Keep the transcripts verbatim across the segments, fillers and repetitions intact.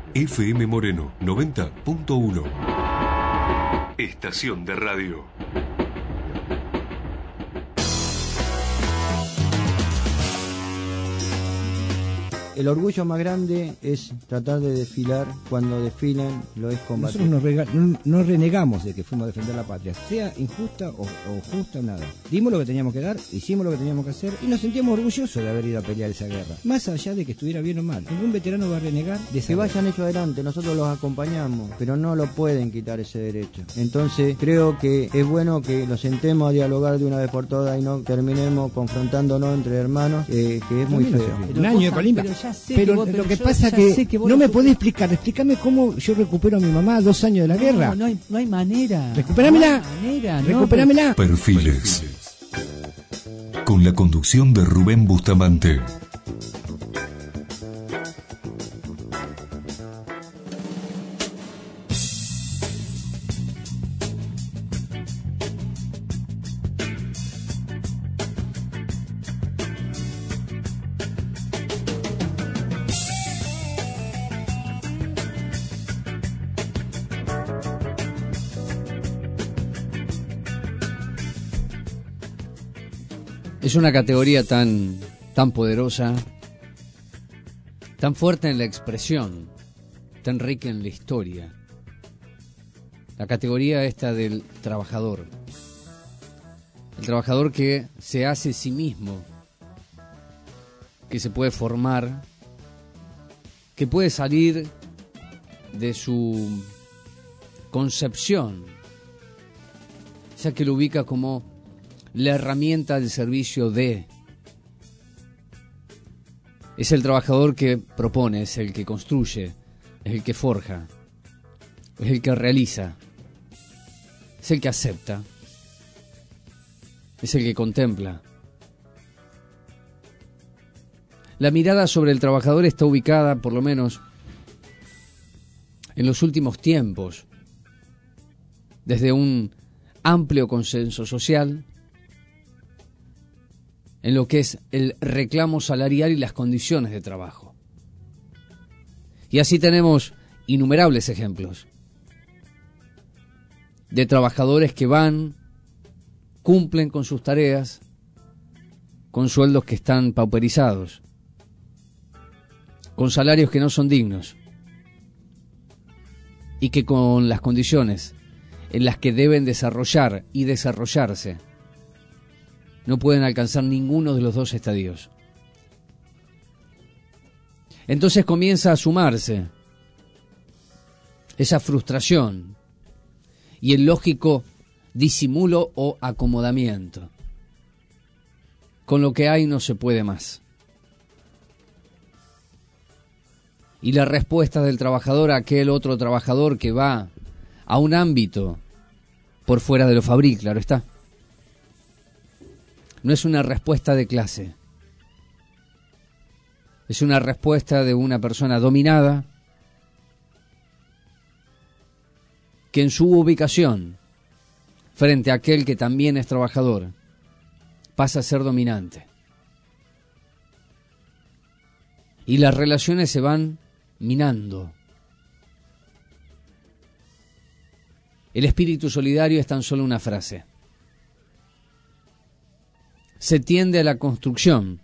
F M Moreno noventa punto uno. Estación de radio. El orgullo más grande es tratar de desfilar cuando desfilan, lo es combatir. Nosotros nos rega- no, no renegamos de que fuimos a defender la patria, sea injusta o, o justa, nada. Dimos lo que teníamos que dar, hicimos lo que teníamos que hacer y nos sentíamos orgullosos de haber ido a pelear esa guerra. Más allá de que estuviera bien o mal, ningún veterano va a renegar de esa Que guerra. vayan ellos adelante, nosotros los acompañamos, pero no lo pueden quitar ese derecho. Entonces creo que es bueno que nos sentemos a dialogar de una vez por todas y no terminemos confrontándonos entre hermanos, eh, que es muy También feo. no se Pero Un año de vos- colimba. pero ya sé Pero que vos- lo pero que yo pasa ya que, sé que vos no no me fu- podés explicar, explícame cómo yo recupero a mi mamá dos años de la guerra. No, no hay, no hay manera. Recuperámela. No hay manera, no, Recuperámela. Perfiles. Con la conducción de Rubén Bustamante. Es una categoría tan, tan poderosa, tan fuerte en la expresión, tan rica en la historia. La categoría esta del trabajador. El trabajador que se hace sí mismo, que se puede formar, que puede salir de su concepción, ya que lo ubica como la herramienta del servicio de. Es el trabajador que propone, es el que construye, es el que forja, es el que realiza, es el que acepta, es el que contempla. La mirada sobre el trabajador está ubicada, por lo menos en los últimos tiempos, desde un amplio consenso social, en lo que es el reclamo salarial y las condiciones de trabajo. Y así tenemos innumerables ejemplos de trabajadores que van, cumplen con sus tareas, con sueldos que están pauperizados, con salarios que no son dignos, y que con las condiciones en las que deben desarrollar y desarrollarse, no pueden alcanzar ninguno de los dos estadios. Entonces comienza a sumarse esa frustración y el lógico disimulo o acomodamiento. Con lo que hay no se puede más. Y la respuesta del trabajador a aquel otro trabajador que va a un ámbito por fuera de lo fabril, claro está. No es una respuesta de clase. Es una respuesta de una persona dominada que en su ubicación frente a aquel que también es trabajador pasa a ser dominante. Y las relaciones se van minando. El espíritu solidario es tan solo una frase. Se tiende a la construcción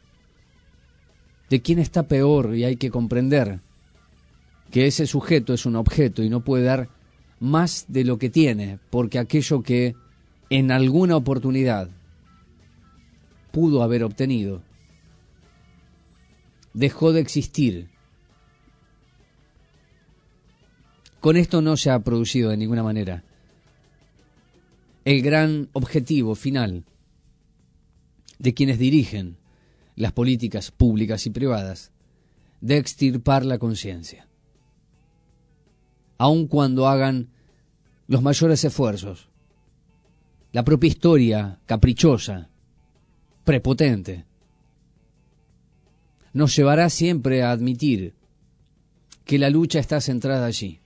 de quién está peor y hay que comprender que ese sujeto es un objeto y no puede dar más de lo que tiene, porque aquello que en alguna oportunidad pudo haber obtenido dejó de existir. Con esto no se ha producido de ninguna manera el gran objetivo final de quienes dirigen las políticas públicas y privadas de extirpar la conciencia. Aun cuando hagan los mayores esfuerzos, la propia historia caprichosa, prepotente, nos llevará siempre a admitir que la lucha está centrada allí.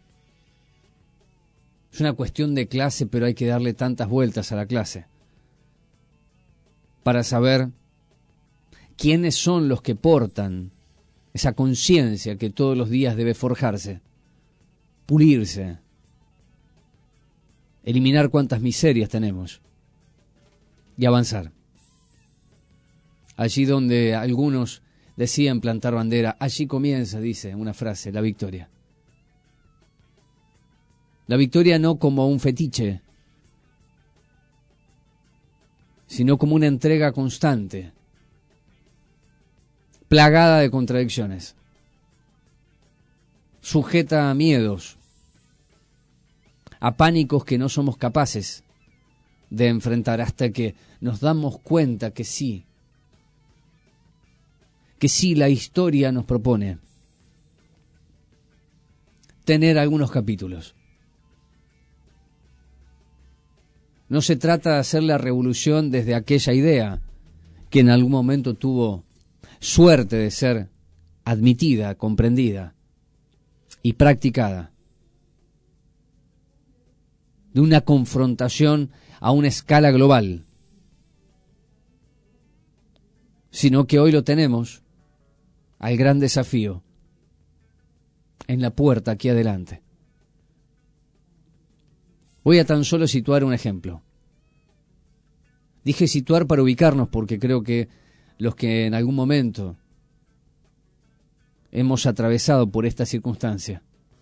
Es una cuestión de clase, pero hay que darle tantas vueltas a la clase para saber quiénes son los que portan esa conciencia que todos los días debe forjarse, pulirse, eliminar cuantas miserias tenemos y avanzar. Allí donde algunos decían plantar bandera, allí comienza, dice una frase, la victoria. La victoria no como un fetiche, sino como una entrega constante, plagada de contradicciones, sujeta a miedos, a pánicos que no somos capaces de enfrentar hasta que nos damos cuenta que sí, que sí la historia nos propone tener algunos capítulos. No se trata de hacer la revolución desde aquella idea que en algún momento tuvo suerte de ser admitida, comprendida y practicada, de una confrontación a una escala global, sino que hoy lo tenemos al gran desafío en la puerta aquí adelante. Voy a tan solo situar un ejemplo. Dije situar para ubicarnos porque creo que los que en algún momento hemos atravesado por esta circunstancia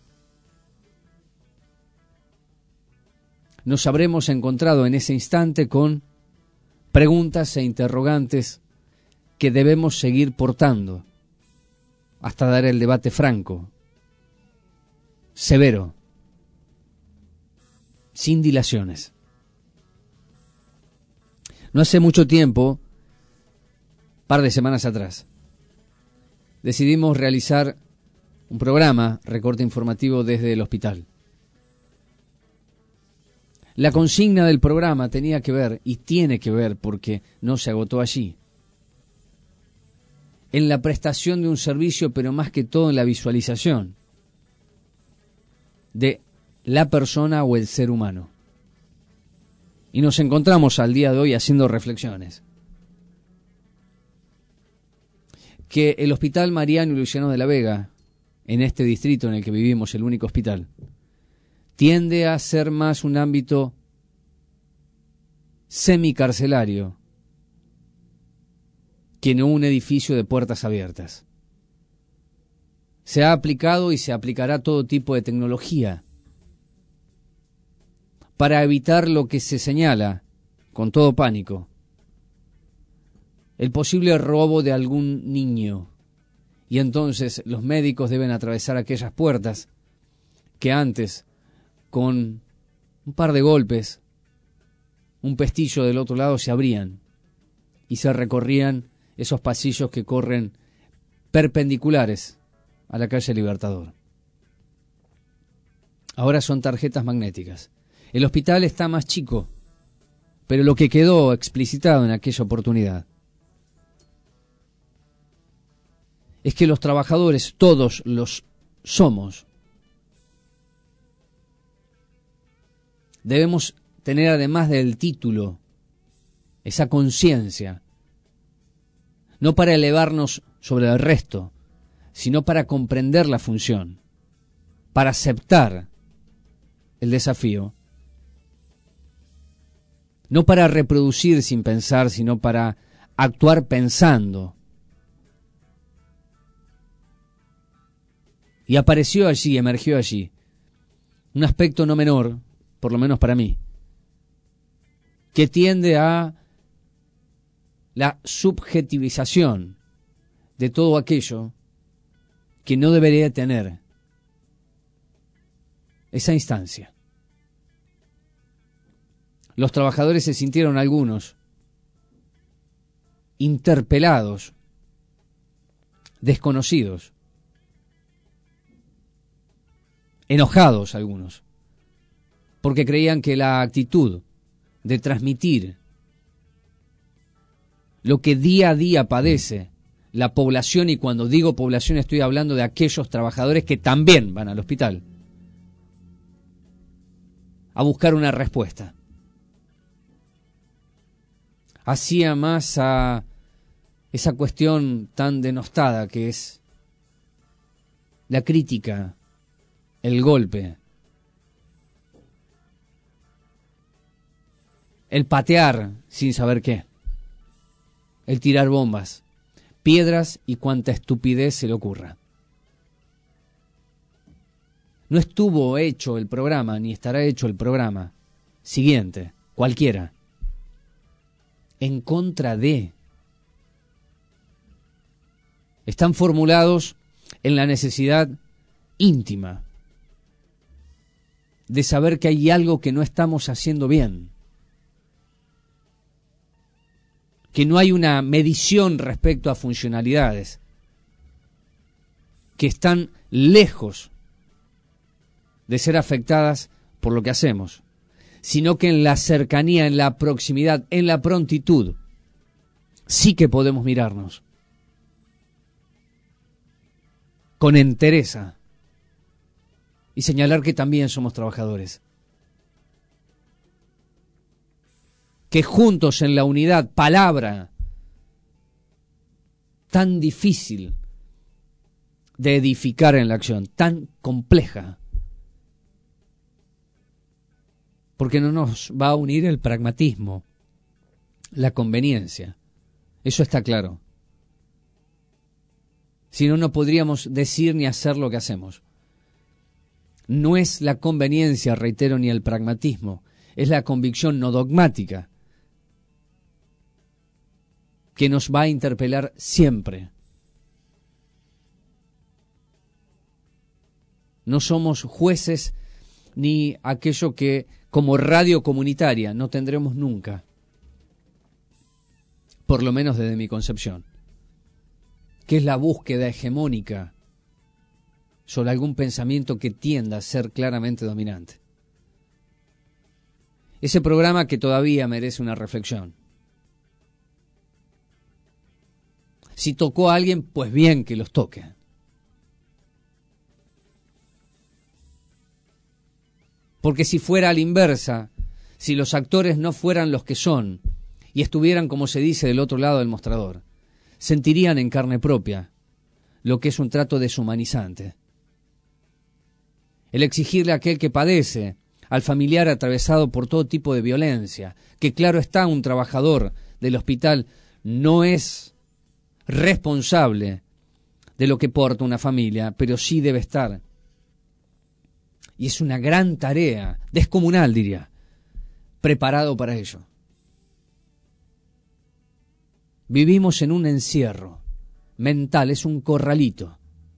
nos habremos encontrado en ese instante con preguntas e interrogantes que debemos seguir portando hasta dar el debate franco, severo, sin dilaciones. No hace mucho tiempo, par de semanas atrás, decidimos realizar un programa, recorte informativo desde el hospital. La consigna del programa tenía que ver, y tiene que ver porque no se agotó allí, en la prestación de un servicio, pero más que todo en la visualización de la persona o el ser humano. Y nos encontramos al día de hoy haciendo reflexiones. Que el Hospital Mariano y Luciano de la Vega, en este distrito en el que vivimos, el único hospital, tiende a ser más un ámbito semicarcelario que no un edificio de puertas abiertas. Se ha aplicado y se aplicará todo tipo de tecnología para evitar lo que se señala, con todo pánico, el posible robo de algún niño. Y entonces los médicos deben atravesar aquellas puertas que antes, con un par de golpes, un pestillo del otro lado, se abrían y se recorrían esos pasillos que corren perpendiculares a la calle Libertador. Ahora son tarjetas magnéticas. El hospital está más chico, pero lo que quedó explicitado en aquella oportunidad es que los trabajadores, todos los somos, debemos tener, además del título, esa conciencia, no para elevarnos sobre el resto, sino para comprender la función, para aceptar el desafío, no para reproducir sin pensar, sino para actuar pensando. Y apareció allí, emergió allí, un aspecto no menor, por lo menos para mí, que tiende a la subjetivización de todo aquello que no debería tener esa instancia. Los trabajadores se sintieron algunos interpelados, desconocidos, enojados algunos, porque creían que la actitud de transmitir lo que día a día padece la población, y cuando digo población estoy hablando de aquellos trabajadores que también van al hospital a buscar una respuesta, hacía más a esa cuestión tan denostada que es la crítica, el golpe, el patear sin saber qué, el tirar bombas, piedras y cuanta estupidez se le ocurra. No estuvo hecho el programa, ni estará hecho el programa siguiente, cualquiera, en contra de. Están formulados en la necesidad íntima de saber que hay algo que no estamos haciendo bien, que no hay una medición respecto a funcionalidades, que están lejos de ser afectadas por lo que hacemos, sino que en la cercanía, en la proximidad, en la prontitud, sí que podemos mirarnos con entereza y señalar que también somos trabajadores, que juntos en la unidad, palabra tan difícil de edificar en la acción, tan compleja, porque no nos va a unir el pragmatismo, la conveniencia, eso está claro. Si no, no podríamos decir ni hacer lo que hacemos. No es la conveniencia, reitero, ni el pragmatismo, es la convicción no dogmática que nos va a interpelar siempre. No somos jueces ni aquello que como radio comunitaria no tendremos nunca, por lo menos desde mi concepción, que es la búsqueda hegemónica sobre algún pensamiento que tienda a ser claramente dominante. Ese programa que todavía merece una reflexión. Si tocó a alguien, pues bien que los toque. Porque si fuera a la inversa, si los actores no fueran los que son y estuvieran, como se dice, del otro lado del mostrador, sentirían en carne propia lo que es un trato deshumanizante. El exigirle a aquel que padece, al familiar atravesado por todo tipo de violencia, que claro está, un trabajador del hospital no es responsable de lo que porta una familia, pero sí debe estar. Y es una gran tarea, descomunal diría, preparado para ello. Vivimos en un encierro mental, es un corralito,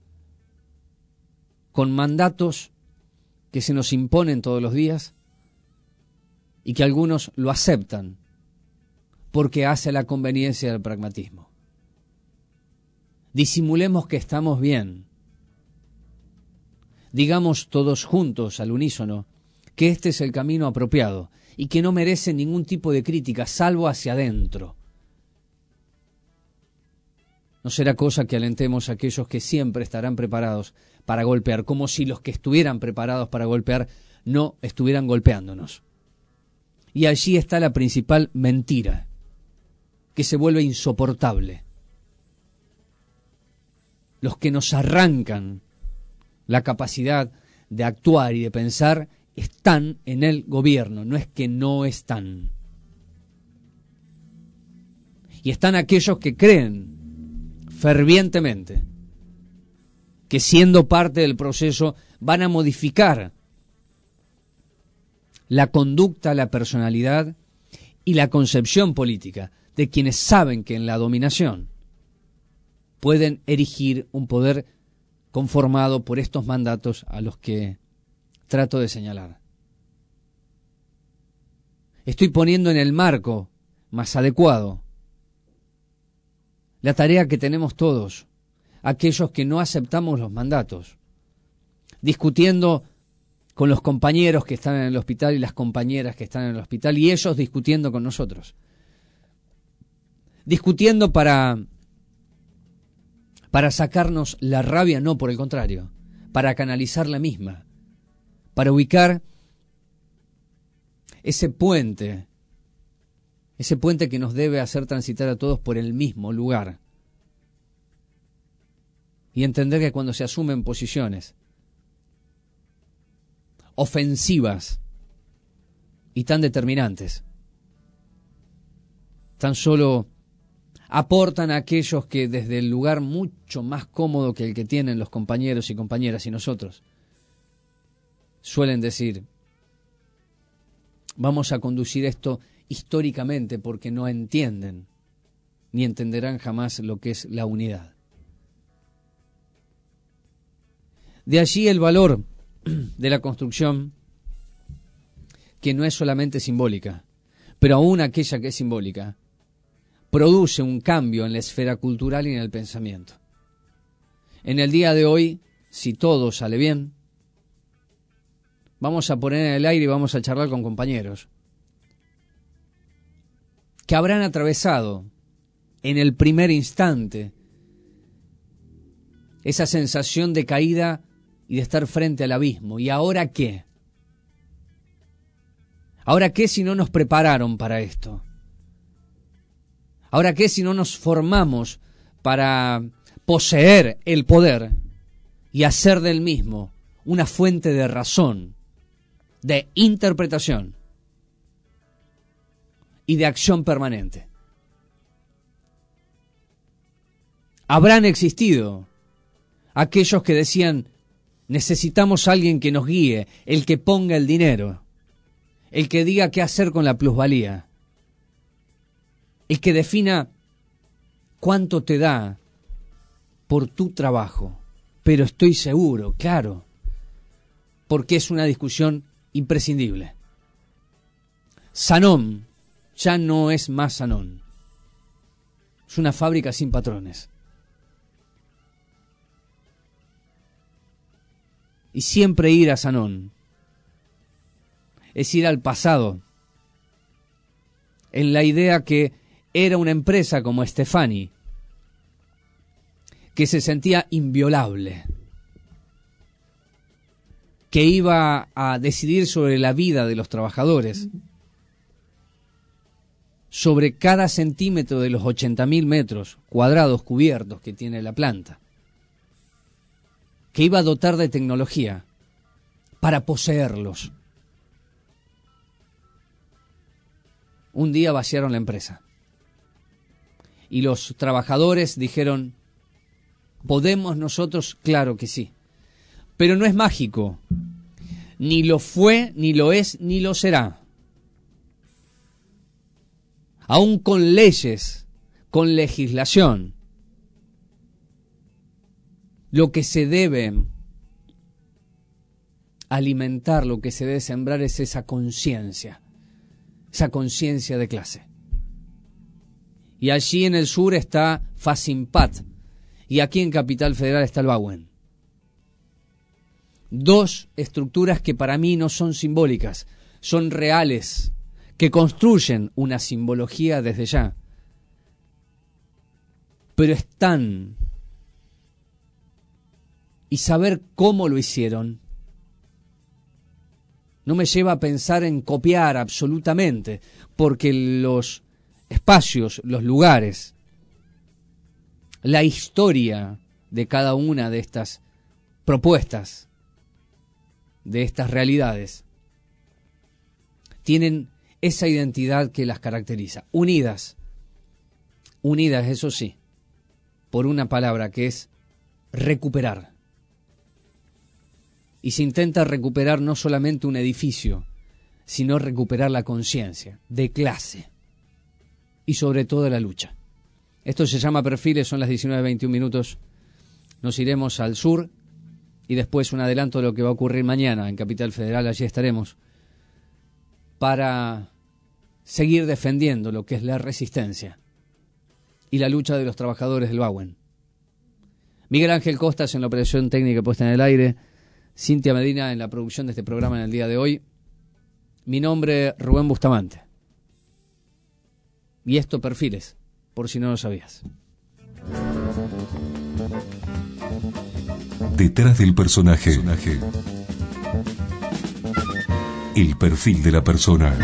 con mandatos que se nos imponen todos los días y que algunos lo aceptan porque hace la conveniencia del pragmatismo. Disimulemos que estamos bien. Digamos todos juntos, al unísono, que este es el camino apropiado y que no merece ningún tipo de crítica, salvo hacia adentro. No será cosa que alentemos a aquellos que siempre estarán preparados para golpear, como si los que estuvieran preparados para golpear no estuvieran golpeándonos. Y allí está la principal mentira, que se vuelve insoportable. Los que nos arrancan la capacidad de actuar y de pensar están en el gobierno, no es que no están. Y están aquellos que creen fervientemente que siendo parte del proceso van a modificar la conducta, la personalidad y la concepción política de quienes saben que en la dominación pueden erigir un poder conformado por estos mandatos a los que trato de señalar. Estoy poniendo en el marco más adecuado la tarea que tenemos todos, aquellos que no aceptamos los mandatos, discutiendo con los compañeros que están en el hospital y las compañeras que están en el hospital, y ellos discutiendo con nosotros. Discutiendo para, para sacarnos la rabia, no, por el contrario, para canalizar la misma, para ubicar ese puente, ese puente que nos debe hacer transitar a todos por el mismo lugar. y entender que cuando se asumen posiciones ofensivas y tan determinantes, tan solo aportan a aquellos que desde el lugar mucho más cómodo que el que tienen los compañeros y compañeras y nosotros, suelen decir, vamos a conducir esto históricamente porque no entienden ni entenderán jamás lo que es la unidad. De allí el valor de la construcción, que no es solamente simbólica, pero aún aquella que es simbólica, produce un cambio en la esfera cultural y en el pensamiento. En el día de hoy, si todo sale bien, vamos a poner en el aire y vamos a charlar con compañeros que habrán atravesado en el primer instante esa sensación de caída y de estar frente al abismo. ¿Y ahora qué? ¿Ahora qué si no nos prepararon para esto? ¿Ahora qué si no nos formamos para poseer el poder y hacer del mismo una fuente de razón, de interpretación y de acción permanente? Habrán existido aquellos que decían, necesitamos a alguien que nos guíe, el que ponga el dinero, el que diga qué hacer con la plusvalía, el que defina cuánto te da por tu trabajo. Pero estoy seguro, claro, porque es una discusión imprescindible. Sanón ya no es más Sanón. Es una fábrica sin patrones. Y siempre ir a Sanón es ir al pasado, en la idea que era una empresa como Stefani, que se sentía inviolable, que iba a decidir sobre la vida de los trabajadores, sobre cada centímetro de los ochenta mil metros cuadrados cubiertos que tiene la planta, que iba a dotar de tecnología para poseerlos. Un día vaciaron la empresa y los trabajadores dijeron, ¿podemos nosotros? Claro que sí, pero no es mágico, ni lo fue, ni lo es, ni lo será. Aún con leyes, con legislación, lo que se debe alimentar, lo que se debe sembrar es esa conciencia, esa conciencia de clase. Y allí en el sur está Facimpat, y aquí en Capital Federal está el Bauen. Dos estructuras que para mí no son simbólicas, son reales, que construyen una simbología desde ya, pero están. Y saber cómo lo hicieron no me lleva a pensar en copiar absolutamente, porque los espacios, los lugares, la historia de cada una de estas propuestas, de estas realidades, tienen esa identidad que las caracteriza, unidas, unidas, eso sí, por una palabra que es recuperar. Y se intenta recuperar no solamente un edificio, sino recuperar la conciencia de clase y sobre todo la lucha. Esto se llama Perfiles, son las diecinueve veintiún minutos. Nos iremos al sur y después un adelanto de lo que va a ocurrir mañana en Capital Federal. Allí estaremos para seguir defendiendo lo que es la resistencia y la lucha de los trabajadores del Bauen. Miguel Ángel Costas en la operación técnica puesta en el aire, Cintia Medina en la producción de este programa en el día de hoy. Mi nombre, Rubén Bustamante. Y esto, Perfiles, por si no lo sabías. Detrás del personaje, el perfil de la persona.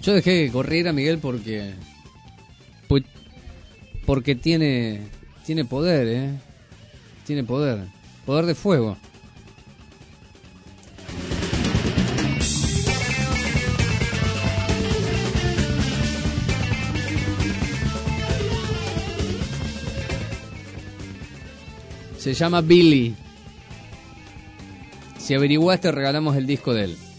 Yo dejé que corriera Miguel porque porque tiene tiene poder, ¿eh? Tiene poder, poder de fuego. Se llama Billy. Si averiguás te regalamos el disco de él.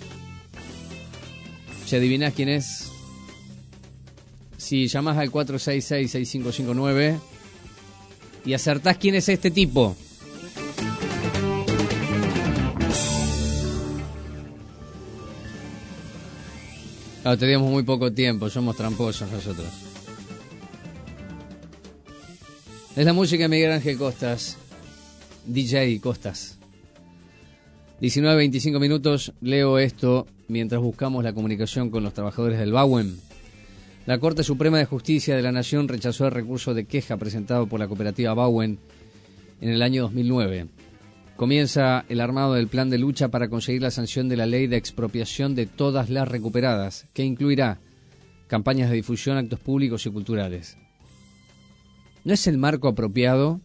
Si adivinás quién es, si llamás al cuatro seis seis, seis cinco cinco nueve y acertás quién es este tipo, ah, teníamos muy poco tiempo, somos tramposos nosotros. Es la música de Miguel Ángel Costas, D J Costas. diecinueve veinticinco minutos, leo esto mientras buscamos la comunicación con los trabajadores del BAUEN. La Corte Suprema de Justicia de la Nación rechazó el recurso de queja presentado por la cooperativa BAUEN en el año dos mil nueve. Comienza el armado del plan de lucha para conseguir la sanción de la ley de expropiación de todas las recuperadas, que incluirá campañas de difusión, actos públicos y culturales. ¿No es el marco apropiado?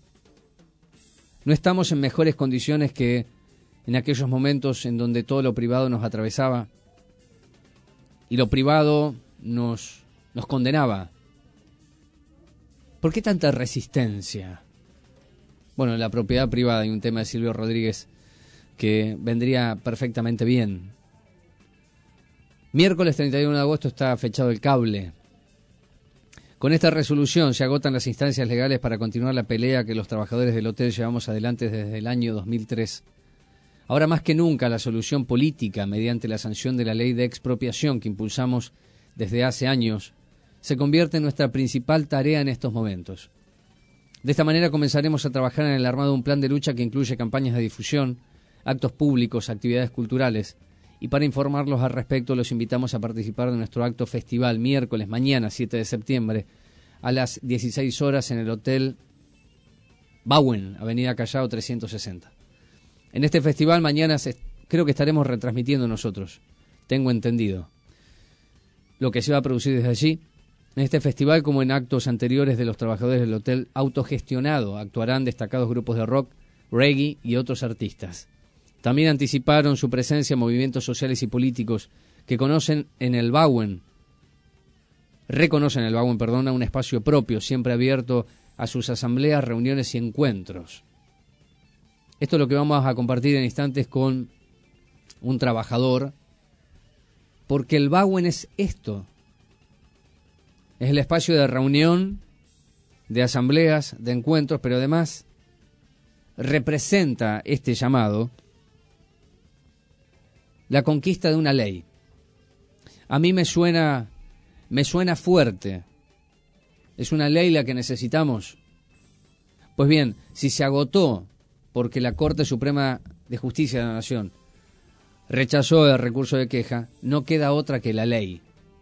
¿No estamos en mejores condiciones que en aquellos momentos en donde todo lo privado nos atravesaba y lo privado nos, nos condenaba? ¿Por qué tanta resistencia? Bueno, la propiedad privada, hay un tema de Silvio Rodríguez que vendría perfectamente bien. Miércoles treinta y uno de agosto está fechado el cable. Con esta resolución se agotan las instancias legales para continuar la pelea que los trabajadores del hotel llevamos adelante desde el año dos mil tres. Ahora más que nunca la solución política mediante la sanción de la ley de expropiación que impulsamos desde hace años se convierte en nuestra principal tarea en estos momentos. De esta manera comenzaremos a trabajar en el armado de un plan de lucha que incluye campañas de difusión, actos públicos, actividades culturales, y para informarlos al respecto los invitamos a participar de nuestro acto festival miércoles, mañana siete de septiembre, a las dieciséis horas en el Hotel BAUEN, Avenida Callao trescientos sesenta. En este festival mañana se, creo que estaremos retransmitiendo nosotros, tengo entendido, lo que se va a producir desde allí. En este festival, como en actos anteriores de los trabajadores del hotel autogestionado, actuarán destacados grupos de rock, reggae y otros artistas. También anticiparon su presencia movimientos sociales y políticos que conocen en el BAUEN, reconocen el BAUEN, perdón, un espacio propio, siempre abierto a sus asambleas, reuniones y encuentros. Esto es lo que vamos a compartir en instantes con un trabajador, porque el BAUEN es esto. Es el espacio de reunión, de asambleas, de encuentros, pero además representa este llamado la conquista de una ley. A mí me suena, me suena fuerte. ¿Es una ley la que necesitamos? Pues bien, si se agotó porque la Corte Suprema de Justicia de la Nación rechazó el recurso de queja, no queda otra que la ley.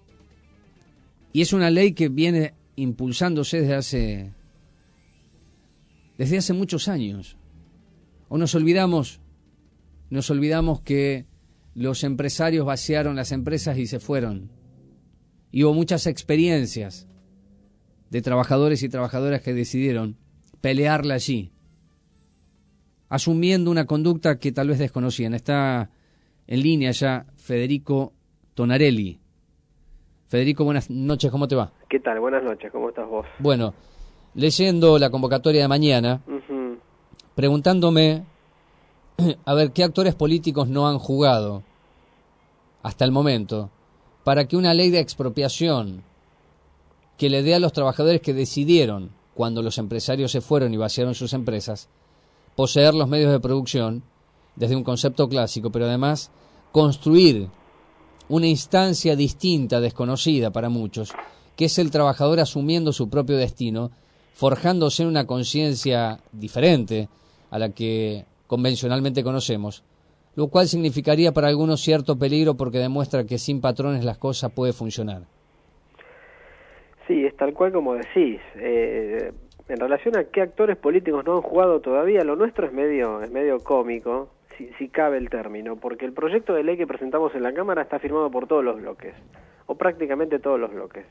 Y es una ley que viene impulsándose desde hace, desde hace muchos años. O nos olvidamos, nos olvidamos que los empresarios vaciaron las empresas y se fueron. Y hubo muchas experiencias de trabajadores y trabajadoras que decidieron pelearla allí, asumiendo una conducta que tal vez desconocían. Está en línea ya Federico Tonarelli. Federico, buenas noches, ¿cómo te va? ¿Qué tal? Buenas noches, ¿cómo estás vos? Bueno, leyendo la convocatoria de mañana, uh-huh. preguntándome, a ver, ¿qué actores políticos no han jugado hasta el momento para que una ley de expropiación que le dé a los trabajadores que decidieron, cuando los empresarios se fueron y vaciaron sus empresas, poseer los medios de producción desde un concepto clásico, pero además construir una instancia distinta, desconocida para muchos, que es el trabajador asumiendo su propio destino, forjándose una conciencia diferente a la que convencionalmente conocemos, lo cual significaría para algunos cierto peligro porque demuestra que sin patrones las cosas pueden funcionar. Sí, es tal cual como decís. Eh, en relación a qué actores políticos no han jugado todavía, lo nuestro es medio, es medio cómico, si, si cabe el término, porque el proyecto de ley que presentamos en la Cámara está firmado por todos los bloques, o prácticamente todos los bloques.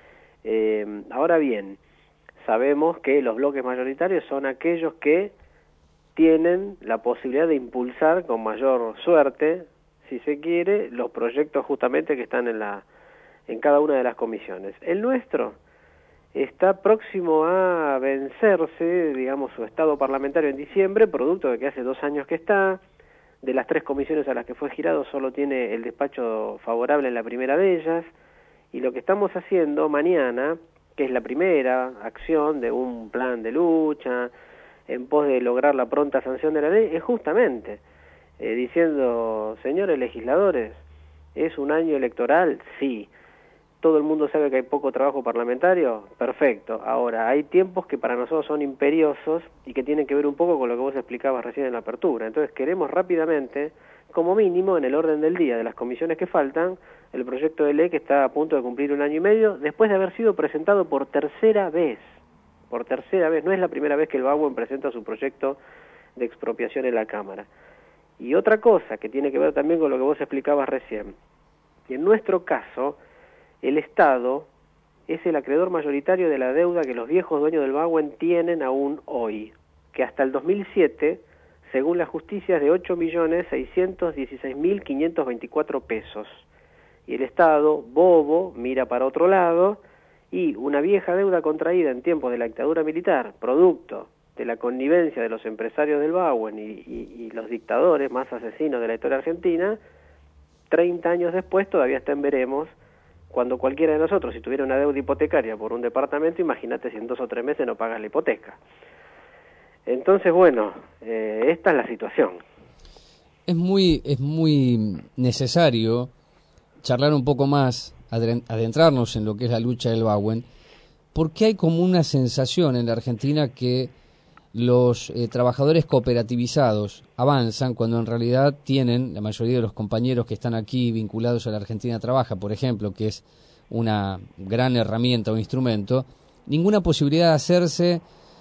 Eh, ahora bien, sabemos que los bloques mayoritarios son aquellos que tienen la posibilidad de impulsar con mayor suerte, si se quiere, los proyectos justamente que están en la en cada una de las comisiones. El nuestro está próximo a vencerse, digamos, su estado parlamentario en diciembre, producto de que hace dos años que está. De las tres comisiones a las que fue girado, solo tiene el despacho favorable en la primera de ellas, y lo que estamos haciendo mañana, que es la primera acción de un plan de lucha en pos de lograr la pronta sanción de la ley, es justamente eh, diciendo, señores legisladores, ¿es un año electoral? Sí. ¿Todo el mundo sabe que hay poco trabajo parlamentario? Perfecto. Ahora, hay tiempos que para nosotros son imperiosos y que tienen que ver un poco con lo que vos explicabas recién en la apertura. Entonces queremos rápidamente, como mínimo, en el orden del día de las comisiones que faltan, el proyecto de ley que está a punto de cumplir un año y medio, después de haber sido presentado por tercera vez. Por tercera vez. No es la primera vez que el BAUEN presenta su proyecto de expropiación en la Cámara. Y otra cosa que tiene que ver también con lo que vos explicabas recién. Y en nuestro caso, el Estado es el acreedor mayoritario de la deuda que los viejos dueños del BAUEN tienen aún hoy, que hasta el dos mil siete, según la justicia, es de ocho millones seiscientos dieciséis mil quinientos veinticuatro pesos. Y el Estado, bobo, mira para otro lado, y una vieja deuda contraída en tiempos de la dictadura militar, producto de la connivencia de los empresarios del BAUEN y, y, y los dictadores más asesinos de la historia argentina, treinta años después todavía está en veremos. Cuando cualquiera de nosotros, si tuviera una deuda hipotecaria por un departamento, imagínate si en dos o tres meses no pagas la hipoteca. Entonces, bueno, eh, esta es la situación. Es muy, es muy necesario charlar un poco más, adentrarnos en lo que es la lucha del BAUEN, porque hay como una sensación en la Argentina que los eh, trabajadores cooperativizados avanzan cuando en realidad tienen, la mayoría de los compañeros que están aquí vinculados a la Argentina Trabaja, por ejemplo, que es una gran herramienta o instrumento, ninguna posibilidad de hacerse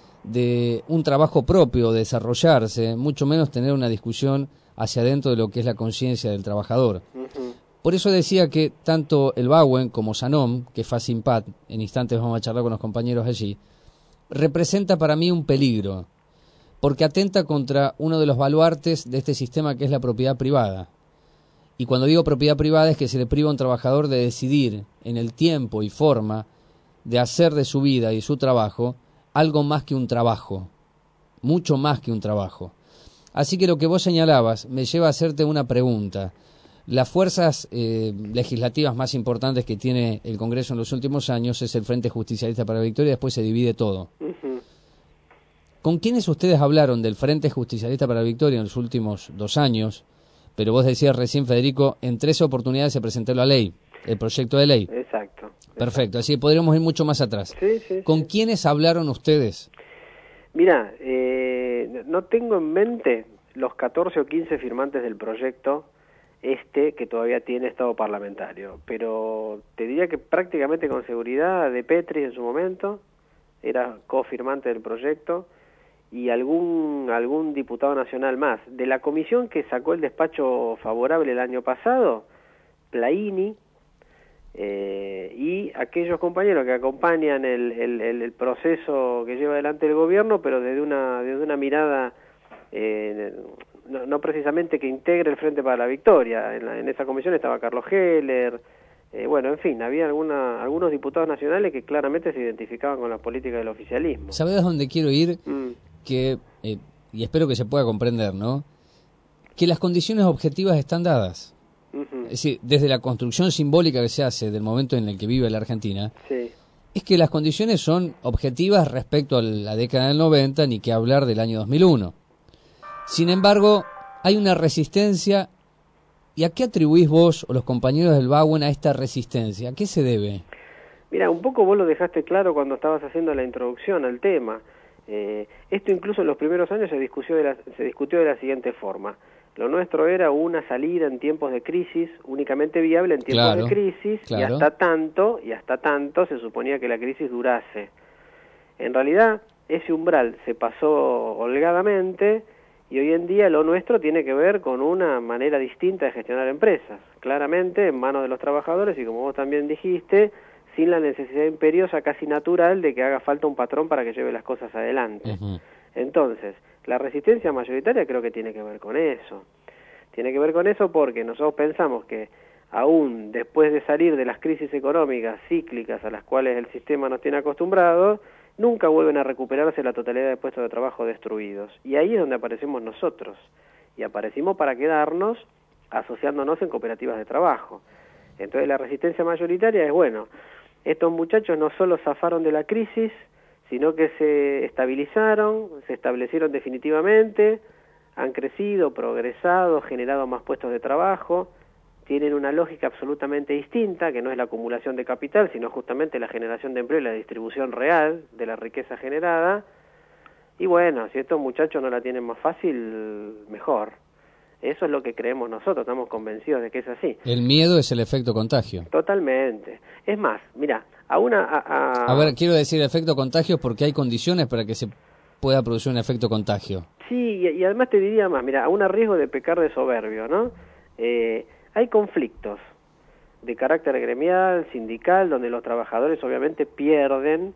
de un trabajo propio, desarrollarse, mucho menos tener una discusión hacia adentro de lo que es la conciencia del trabajador. Uh-huh. Por eso decía que tanto el BAUEN como SANOM, que es FACIMPAT, en instantes vamos a charlar con los compañeros allí, representa para mí un peligro, porque atenta contra uno de los baluartes de este sistema que es la propiedad privada. Y cuando digo propiedad privada es que se le priva a un trabajador de decidir en el tiempo y forma de hacer de su vida y su trabajo algo más que un trabajo, mucho más que un trabajo. Así que lo que vos señalabas me lleva a hacerte una pregunta. Las fuerzas eh, legislativas más importantes que tiene el Congreso en los últimos años es el Frente Justicialista para la Victoria, y después se divide todo. Uh-huh. ¿Con quiénes ustedes hablaron del Frente Justicialista para la Victoria en los últimos dos años? Pero vos decías recién, Federico, en tres oportunidades se presentó la ley, el proyecto de ley. Exacto. Perfecto, exacto. Así podríamos ir mucho más atrás. Sí, sí, ¿Con sí. quiénes hablaron ustedes? Mira, eh, no tengo en mente los catorce o quince firmantes del proyecto este que todavía tiene estado parlamentario, pero te diría que prácticamente con seguridad de Petri en su momento era cofirmante del proyecto y algún algún diputado nacional más. De la comisión que sacó el despacho favorable el año pasado, Plaini, eh, y aquellos compañeros que acompañan el, el, el proceso que lleva adelante el gobierno, pero desde una, desde una mirada... Eh, No, no precisamente que integre el Frente para la Victoria. En, la, en esa comisión estaba Carlos Heller, eh, bueno, en fin, había alguna, algunos diputados nacionales que claramente se identificaban con las políticas del oficialismo. ¿Sabés a dónde quiero ir? Mm. Que, eh, y espero que se pueda comprender, ¿no? Que las condiciones objetivas están dadas. Uh-huh. Es decir, desde la construcción simbólica que se hace del momento en el que vive la Argentina, sí. Es que las condiciones son objetivas respecto a la década del noventa, ni que hablar del año dos mil uno. Sin embargo, hay una resistencia. ¿Y a qué atribuís vos o los compañeros del BAUEN a esta resistencia? ¿A qué se debe? Mira, un poco vos lo dejaste claro cuando estabas haciendo la introducción al tema. Eh, esto incluso en los primeros años se discutió, de la, se discutió de la siguiente forma. Lo nuestro era una salida en tiempos de crisis, únicamente viable en tiempos claro, de crisis, claro. y hasta tanto, y hasta tanto se suponía que la crisis durase. En realidad, ese umbral se pasó holgadamente, Y hoy en día lo nuestro tiene que ver con una manera distinta de gestionar empresas, claramente en manos de los trabajadores y como vos también dijiste, sin la necesidad imperiosa, casi natural, de que haga falta un patrón para que lleve las cosas adelante. Uh-huh. Entonces, la resistencia mayoritaria creo que tiene que ver con eso. Tiene que ver con eso porque nosotros pensamos que aún después de salir de las crisis económicas cíclicas a las cuales el sistema nos tiene acostumbrados, nunca vuelven a recuperarse la totalidad de puestos de trabajo destruidos. Y ahí es donde aparecemos nosotros. Y aparecimos para quedarnos asociándonos en cooperativas de trabajo. Entonces la resistencia mayoritaria es, bueno, estos muchachos no solo zafaron de la crisis, sino que se estabilizaron, se establecieron definitivamente, han crecido, progresado, generado más puestos de trabajo, tienen una lógica absolutamente distinta, que no es la acumulación de capital, sino justamente la generación de empleo y la distribución real de la riqueza generada. Y bueno, si estos muchachos no la tienen más fácil, mejor. Eso es lo que creemos nosotros, estamos convencidos de que es así. El miedo es el efecto contagio. Totalmente. Es más, mira, a una... A, a... a ver, quiero decir efecto contagio porque hay condiciones para que se pueda producir un efecto contagio. Sí, y, y además te diría más, mira, aún a riesgo de pecar de soberbio, ¿no? Eh... Hay conflictos de carácter gremial, sindical, donde los trabajadores obviamente pierden,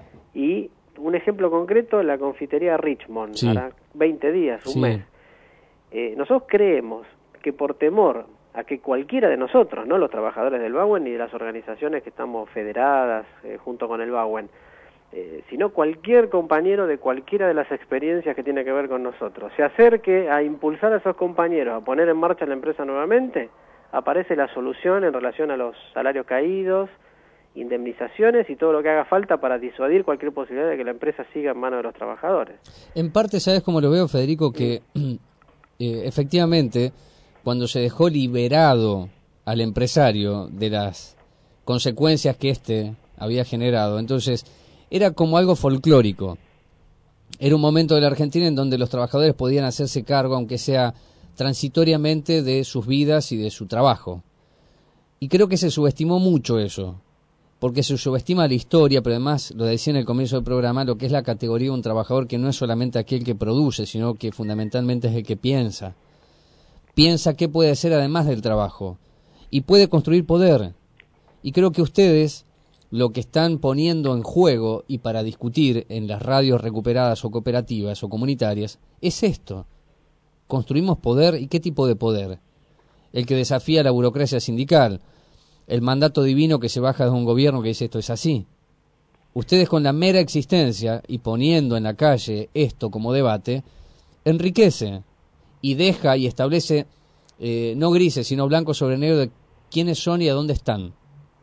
y un ejemplo concreto, la confitería Richmond, sí. Para veinte días, un sí. mes. Eh, nosotros creemos que por temor a que cualquiera de nosotros, no los trabajadores del BAUEN ni de las organizaciones que estamos federadas eh, junto con el BAUEN, eh, sino cualquier compañero de cualquiera de las experiencias que tiene que ver con nosotros, se acerque a impulsar a esos compañeros a poner en marcha la empresa nuevamente, aparece la solución en relación a los salarios caídos, indemnizaciones y todo lo que haga falta para disuadir cualquier posibilidad de que la empresa siga en manos de los trabajadores. En parte, ¿sabes cómo lo veo, Federico? Que eh, efectivamente, cuando se dejó liberado al empresario de las consecuencias que éste había generado, entonces era como algo folclórico. Era un momento de la Argentina en donde los trabajadores podían hacerse cargo, aunque sea transitoriamente, de sus vidas y de su trabajo. Y creo que se subestimó mucho eso, porque se subestima la historia, pero además, lo decía en el comienzo del programa, lo que es la categoría de un trabajador, que no es solamente aquel que produce, sino que fundamentalmente es el que piensa. Piensa qué puede hacer además del trabajo, y puede construir poder. Y creo que ustedes lo que están poniendo en juego, y para discutir en las radios recuperadas o cooperativas o comunitarias, es esto. ¿Construimos poder? ¿Y qué tipo de poder? El que desafía la burocracia sindical, el mandato divino que se baja de un gobierno que dice esto es así. Ustedes, con la mera existencia y poniendo en la calle esto como debate, enriquece y deja y establece eh, no grises sino blanco sobre negro de quiénes son y a dónde están.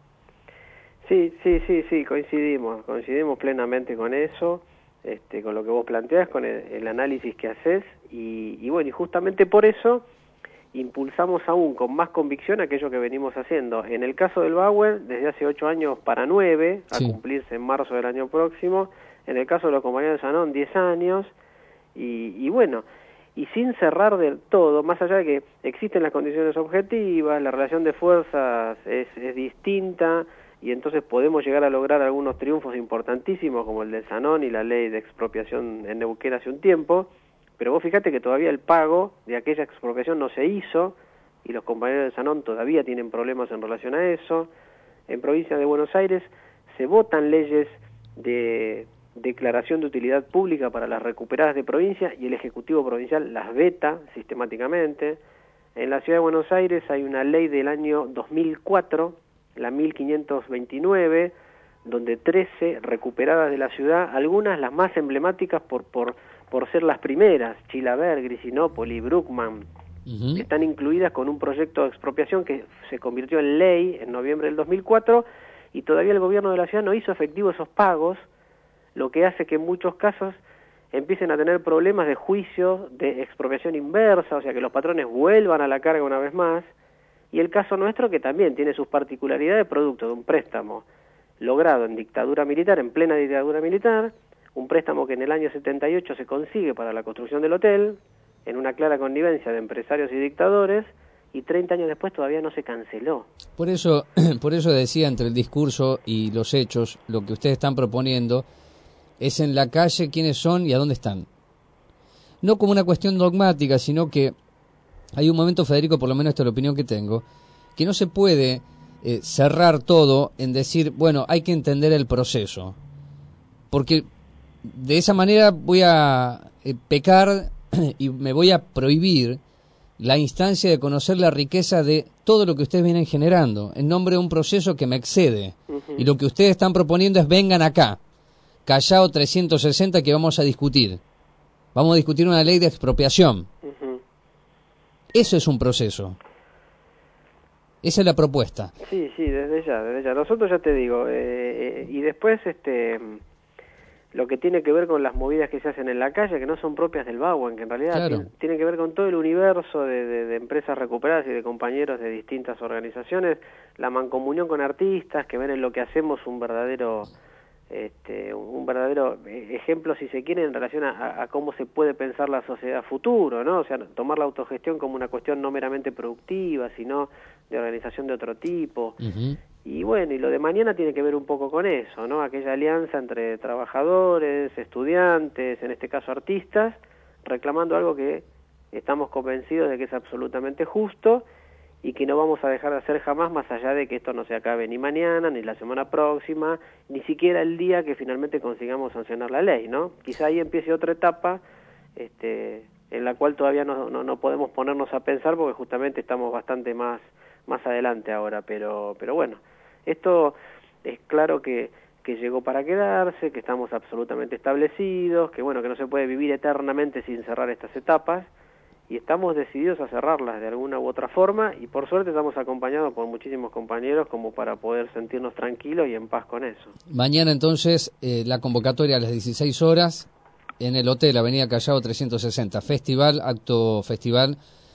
Sí, sí, sí, sí, coincidimos, coincidimos plenamente con eso, este, con lo que vos planteás, con el, el análisis que haces, y, y bueno, y justamente por eso impulsamos aún con más convicción aquello que venimos haciendo. En el caso del BAUEN, desde hace ocho años para nueve, a sí. cumplirse en marzo del año próximo. En el caso de los compañeros de Sanón, diez años, y, y bueno, y sin cerrar del todo, más allá de que existen las condiciones objetivas, la relación de fuerzas es, es distinta, y entonces podemos llegar a lograr algunos triunfos importantísimos, como el de Sanón y la ley de expropiación en Neuquén hace un tiempo, pero vos fíjate que todavía el pago de aquella expropiación no se hizo, y los compañeros de Sanón todavía tienen problemas en relación a eso. En provincia de Buenos Aires se votan leyes de declaración de utilidad pública para las recuperadas de provincia, y el Ejecutivo Provincial las veta sistemáticamente. En la Ciudad de Buenos Aires hay una ley del año dos mil cuatro, la mil quinientos veintinueve, donde trece recuperadas de la ciudad, algunas las más emblemáticas por por por ser las primeras, Chilaver, Grisinópoli, Bruckmann, uh-huh. están incluidas con un proyecto de expropiación que se convirtió en ley en noviembre del dos mil cuatro, y todavía el gobierno de la ciudad no hizo efectivo esos pagos, lo que hace que en muchos casos empiecen a tener problemas de juicio de expropiación inversa, o sea que los patrones vuelvan a la carga una vez más. Y el caso nuestro, que también tiene sus particularidades, producto de un préstamo logrado en dictadura militar, en plena dictadura militar, un préstamo que en el año setenta y ocho se consigue para la construcción del hotel, en una clara connivencia de empresarios y dictadores, y treinta años después todavía no se canceló. Por eso, por eso decía, entre el discurso y los hechos, lo que ustedes están proponiendo es en la calle quiénes son y a dónde están. no como una cuestión dogmática, sino que hay un momento, Federico, por lo menos esta es la opinión que tengo, que no se puede eh, cerrar todo en decir, bueno, hay que entender el proceso, porque de esa manera voy a eh, pecar y me voy a prohibir la instancia de conocer la riqueza de todo lo que ustedes vienen generando, en nombre de un proceso que me excede. Uh-huh. Y lo que ustedes están proponiendo es vengan acá, Callao trescientos sesenta, que vamos a discutir. Vamos a discutir una ley de expropiación. Uh-huh. Eso es un proceso. Esa es la propuesta. Sí, sí, desde ya, desde ya. Nosotros ya te digo, eh, eh, y después este lo que tiene que ver con las movidas que se hacen en la calle, que no son propias del Bauen, que en realidad claro. tiene, tiene que ver con todo el universo de, de, de empresas recuperadas y de compañeros de distintas organizaciones, la mancomunión con artistas que ven en lo que hacemos un verdadero este, un verdadero ejemplo, si se quiere, en relación a, a cómo se puede pensar la sociedad futuro, ¿no? O sea, tomar la autogestión como una cuestión no meramente productiva, sino de organización de otro tipo. Uh-huh. Y bueno, y lo de mañana tiene que ver un poco con eso, ¿no? Aquella alianza entre trabajadores, estudiantes, en este caso artistas, reclamando algo que estamos convencidos de que es absolutamente justo y que no vamos a dejar de hacer jamás, más allá de que esto no se acabe ni mañana, ni la semana próxima, ni siquiera el día que finalmente consigamos sancionar la ley, ¿no? Quizá ahí empiece otra etapa este, en la cual todavía no, no, no podemos ponernos a pensar porque justamente estamos bastante más, más adelante ahora, pero, pero bueno, esto es claro que, que llegó para quedarse, que estamos absolutamente establecidos, que bueno, que no se puede vivir eternamente sin cerrar estas etapas, y estamos decididos a cerrarlas de alguna u otra forma, y por suerte estamos acompañados por muchísimos compañeros como para poder sentirnos tranquilos y en paz con eso. Mañana entonces eh, la convocatoria a las dieciséis horas en el hotel Avenida Callao trescientos sesenta, festival, acto festival,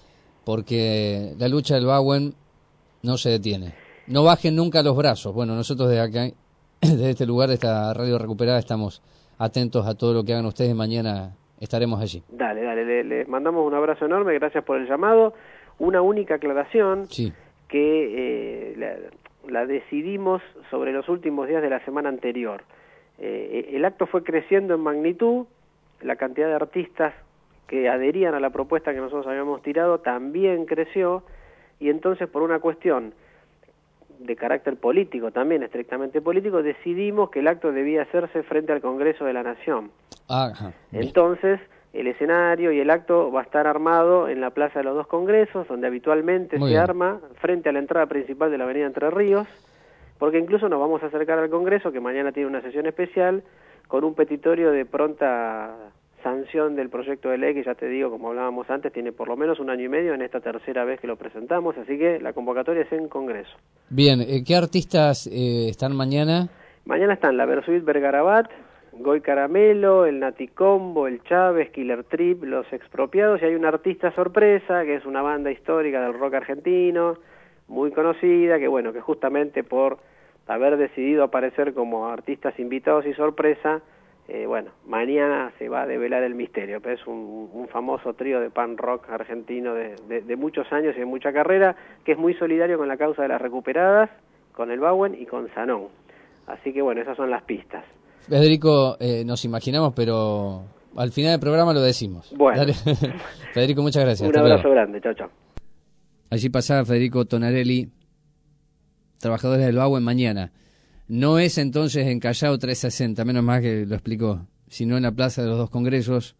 porque la lucha del Bauen no se detiene. No bajen nunca los brazos. Bueno, nosotros desde acá, desde este lugar, de esta radio recuperada, estamos atentos a todo lo que hagan ustedes. Mañana estaremos allí. Dale, dale, les le mandamos un abrazo enorme, gracias por el llamado. Una única aclaración, sí. que eh, la, la decidimos sobre los últimos días de la semana anterior. Eh, el acto fue creciendo en magnitud, la cantidad de artistas que adherían a la propuesta que nosotros habíamos tirado también creció, y entonces por una cuestión de carácter político, también estrictamente político, decidimos que el acto debía hacerse frente al Congreso de la Nación. Ajá. Entonces, el escenario y el acto va a estar armado en la Plaza de los Dos Congresos, donde habitualmente Muy se bien. arma frente a la entrada principal de la Avenida Entre Ríos, porque incluso nos vamos a acercar al Congreso, que mañana tiene una sesión especial, con un petitorio de pronta sanción del proyecto de ley, que ya te digo, como hablábamos antes, tiene por lo menos un año y medio en esta tercera vez que lo presentamos, así que la convocatoria es en Congreso. Bien, eh, ¿qué artistas eh, están mañana? Mañana están la Versuit Vergarabat, Goy Caramelo, el Naticombo, el Chávez, Killer Trip, Los Expropiados, y hay una artista sorpresa, que es una banda histórica del rock argentino, muy conocida, que bueno, que justamente por haber decidido aparecer como artistas invitados y sorpresa, Eh, bueno, mañana se va a develar el misterio, pero es un, un famoso trío de punk rock argentino de, de, de muchos años y de mucha carrera, que es muy solidario con la causa de las recuperadas, con el Bauen y con Sanón. Así que bueno, esas son las pistas. Federico, eh, nos imaginamos, pero al final del programa lo decimos. Bueno. Dale. Federico, muchas gracias. Un abrazo grande, chao, chao. Allí pasaba Federico Tonarelli, trabajadores del Bauen mañana. No es entonces en Callao trescientos sesenta, menos mal que lo explicó, sino en la Plaza de los Dos Congresos.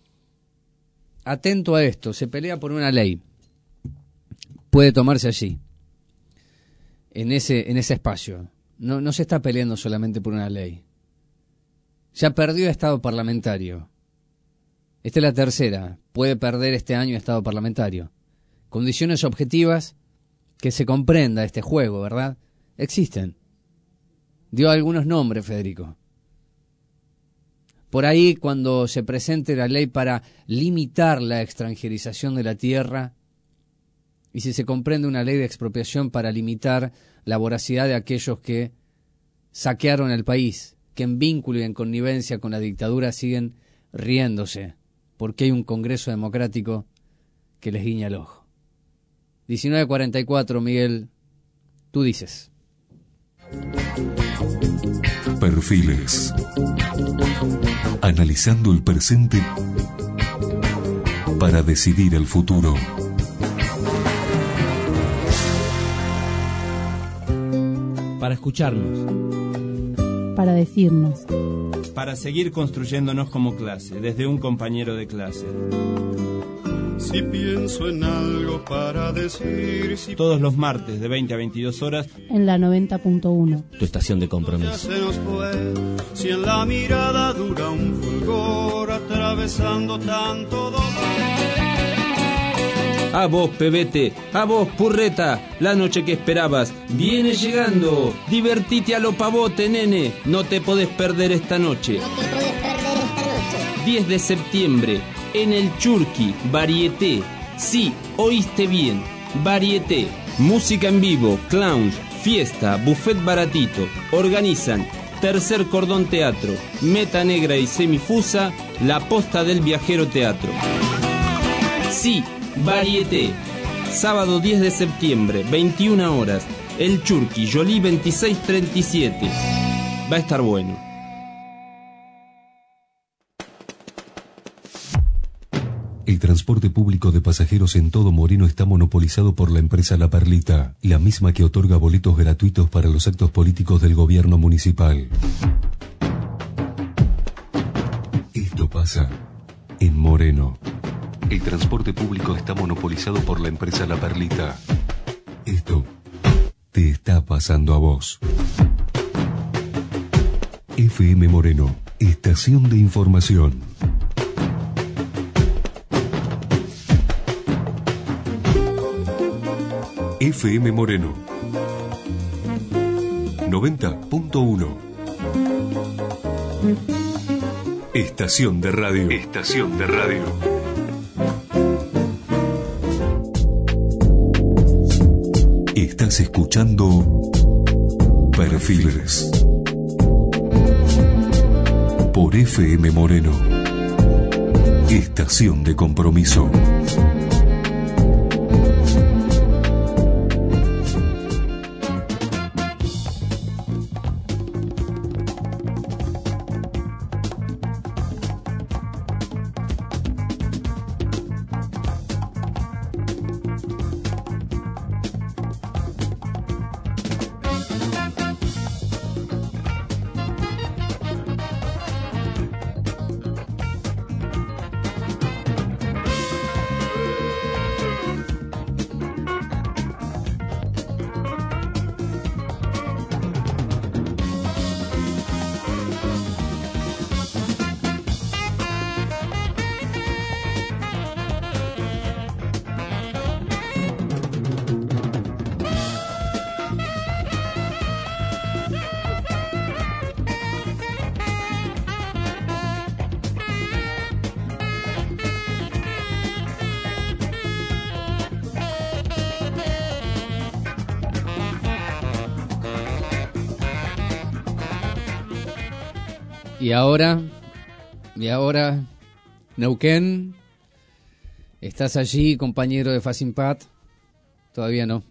Atento a esto, se pelea por una ley. Puede tomarse allí, en ese, en ese espacio. No, no se está peleando solamente por una ley. Ya perdió estado parlamentario. Esta es la tercera. Puede perder este año estado parlamentario. Condiciones objetivas que se comprenda este juego, ¿verdad? Existen. Dio algunos nombres, Federico. Por ahí, cuando se presente la ley para limitar la extranjerización de la tierra, y si se comprende una ley de expropiación para limitar la voracidad de aquellos que saquearon el país, que en vínculo y en connivencia con la dictadura siguen riéndose, porque hay un Congreso democrático que les guiña el ojo. diecinueve cuarenta y cuatro, Miguel, tú dices. Perfiles. Analizando el presente para decidir el futuro. Para escucharnos. Para decirnos. Para seguir construyéndonos como clase, desde un compañero de clase. Si pienso en algo para decir, si todos los martes de veinte a veintidós horas en la noventa punto uno. Tu estación de compromiso. se nos fue, si en la mirada dura un fulgor atravesando tanto dolor. A vos, pebete, a vos, purreta, la noche que esperabas viene llegando. Divertite a lo pavote, nene, no te podés perder esta noche. No te podés perder esta noche. diez de septiembre, en el Churqui, Varieté. Sí, oíste bien, Varieté. Música en vivo, clowns, fiesta, buffet baratito. Organizan Tercer Cordón Teatro, Meta Negra y Semifusa, La Posta del Viajero Teatro. Sí, Varieté. Sábado diez de septiembre, veintiuna horas. El Churqui, Jolie veintiséis treinta y siete. Va a estar bueno. El transporte público de pasajeros en todo Moreno está monopolizado por la empresa La Perlita, la misma que otorga boletos gratuitos para los actos políticos del gobierno municipal. Esto pasa en Moreno. El transporte público está monopolizado por la empresa La Perlita. Esto te está pasando a vos. F M Moreno, estación de información. F M Moreno noventa punto uno. Estación de radio. Estación de radio. Estás escuchando Perfiles por F M Moreno, estación de compromiso. Y ahora, y ahora, Neuquén, ¿estás allí, compañero de Facimpat? Todavía no.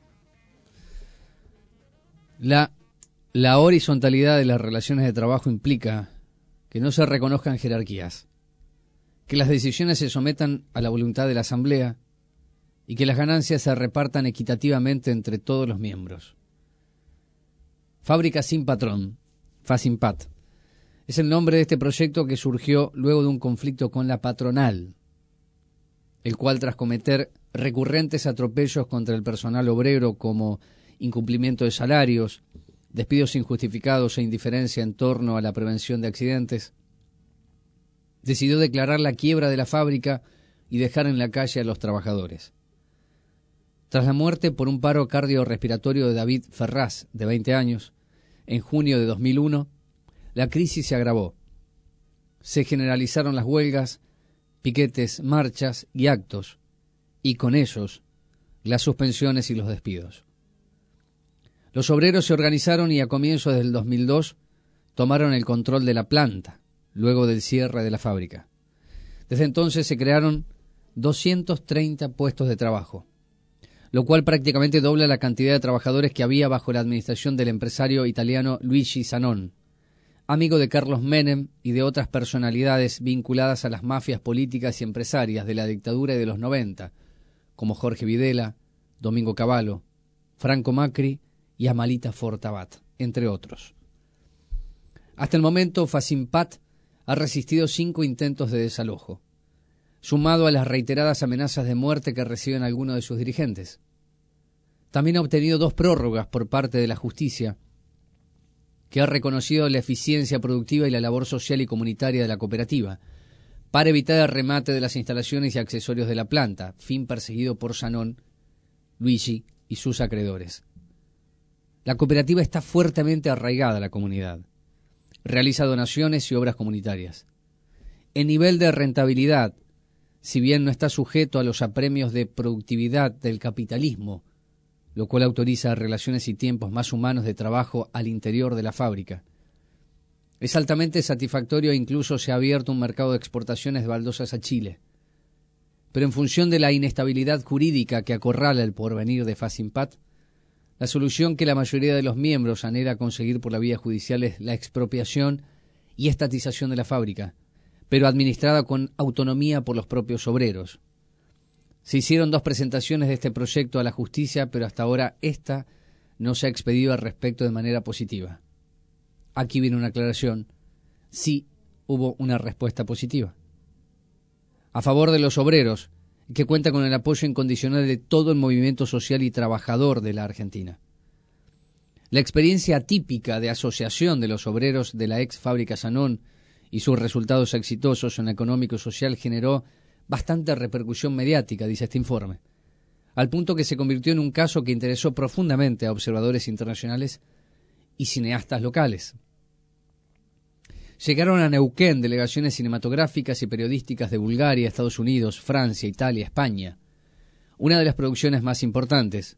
La, la horizontalidad de las relaciones de trabajo implica que no se reconozcan jerarquías, que las decisiones se sometan a la voluntad de la Asamblea y que las ganancias se repartan equitativamente entre todos los miembros. Fábrica sin patrón, Facimpat, es el nombre de este proyecto que surgió luego de un conflicto con la patronal, el cual, tras cometer recurrentes atropellos contra el personal obrero como incumplimiento de salarios, despidos injustificados e indiferencia en torno a la prevención de accidentes, decidió declarar la quiebra de la fábrica y dejar en la calle a los trabajadores. Tras la muerte por un paro cardiorrespiratorio de David Ferraz, de veinte años, en junio de dos mil uno, la crisis se agravó. Se generalizaron las huelgas, piquetes, marchas y actos, y con ellos las suspensiones y los despidos. Los obreros se organizaron y a comienzos del dos mil dos tomaron el control de la planta, luego del cierre de la fábrica. Desde entonces se crearon doscientos treinta puestos de trabajo, lo cual prácticamente dobla la cantidad de trabajadores que había bajo la administración del empresario italiano Luigi Zanon, amigo de Carlos Menem y de otras personalidades vinculadas a las mafias políticas y empresarias de la dictadura y de los noventa, como Jorge Videla, Domingo Cavallo, Franco Macri y Amalita Fortabat, entre otros. Hasta el momento, Fasimpat ha resistido cinco intentos de desalojo, sumado a las reiteradas amenazas de muerte que reciben algunos de sus dirigentes. También ha obtenido dos prórrogas por parte de la justicia, que ha reconocido la eficiencia productiva y la labor social y comunitaria de la cooperativa, para evitar el remate de las instalaciones y accesorios de la planta, fin perseguido por Zanón, Luigi y sus acreedores. La cooperativa está fuertemente arraigada a la comunidad. Realiza donaciones y obras comunitarias. En nivel de rentabilidad, si bien no está sujeto a los apremios de productividad del capitalismo, lo cual autoriza relaciones y tiempos más humanos de trabajo al interior de la fábrica, es altamente satisfactorio e incluso se ha abierto un mercado de exportaciones de baldosas a Chile. Pero en función de la inestabilidad jurídica que acorrala el porvenir de Fasimpat, la solución que la mayoría de los miembros anhela conseguir por la vía judicial es la expropiación y estatización de la fábrica, pero administrada con autonomía por los propios obreros. Se hicieron dos presentaciones de este proyecto a la justicia, pero hasta ahora esta no se ha expedido al respecto de manera positiva. Aquí viene una aclaración. Sí hubo una respuesta positiva. A favor de los obreros, que cuenta con el apoyo incondicional de todo el movimiento social y trabajador de la Argentina. La experiencia atípica de asociación de los obreros de la ex fábrica Zanón y sus resultados exitosos en económico y social generó bastante repercusión mediática, dice este informe, al punto que se convirtió en un caso que interesó profundamente a observadores internacionales y cineastas locales. Llegaron a Neuquén delegaciones cinematográficas y periodísticas de Bulgaria, Estados Unidos, Francia, Italia, España. Una de las producciones más importantes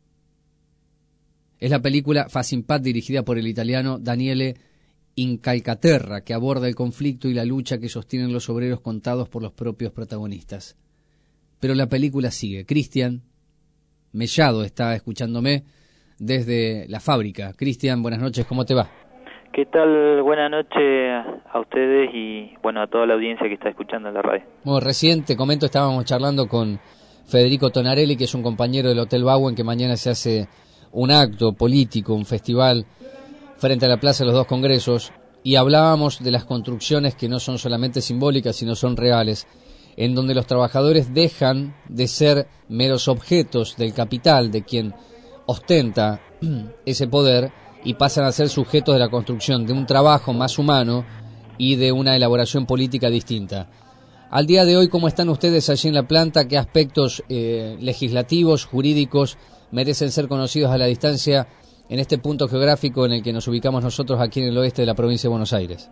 es la película Fasimpat, dirigida por el italiano Daniele Incalcaterra, que aborda el conflicto y la lucha que sostienen los obreros contados por los propios protagonistas. Pero la película sigue. Cristian Mellado está escuchándome desde la fábrica. Cristian, buenas noches, ¿cómo te va? ¿Qué tal? Buenas noches a ustedes y bueno, a toda la audiencia que está escuchando en la radio. Bueno, recién te comento, estábamos charlando con Federico Tonarelli, que es un compañero del Hotel Bauen, que mañana se hace un acto político, un festival frente a la Plaza de los Dos Congresos, y hablábamos de las construcciones que no son solamente simbólicas, sino son reales, en donde los trabajadores dejan de ser meros objetos del capital, de quien ostenta ese poder, y pasan a ser sujetos de la construcción de un trabajo más humano y de una elaboración política distinta. Al día de hoy, ¿cómo están ustedes allí en la planta? ¿Qué aspectos eh, legislativos, jurídicos merecen ser conocidos a la distancia en este punto geográfico en el que nos ubicamos nosotros aquí en el oeste de la provincia de Buenos Aires?